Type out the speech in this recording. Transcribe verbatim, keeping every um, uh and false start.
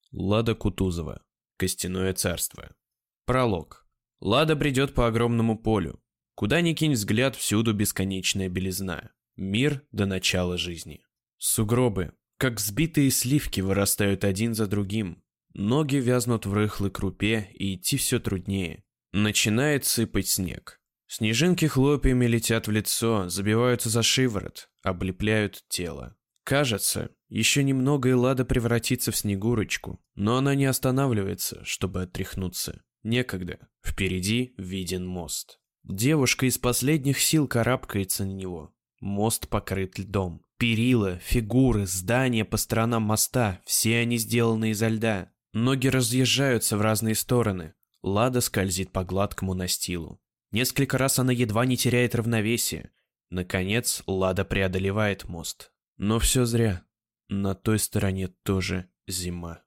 Лада Кутузова. Костяное царство. Пролог. Лада бредет по огромному полю. Куда ни кинь взгляд, всюду бесконечная белизна. Мир до начала жизни. Сугробы, как взбитые сливки, вырастают один за другим. Ноги вязнут в рыхлой крупе, и идти все труднее. Начинает сыпать снег. Снежинки хлопьями летят в лицо, забиваются за шиворот, облепляют тело. Кажется, еще немного и Лада превратится в Снегурочку, но она не останавливается, чтобы отряхнуться. Некогда. Впереди виден мост. Девушка из последних сил карабкается на него. Мост покрыт льдом. Перила, фигуры, здания по сторонам моста – все они сделаны изо льда. Ноги разъезжаются в разные стороны. Лада скользит по гладкому настилу. Несколько раз она едва не теряет равновесие. Наконец, Лада преодолевает мост. Но все зря. На той стороне тоже зима.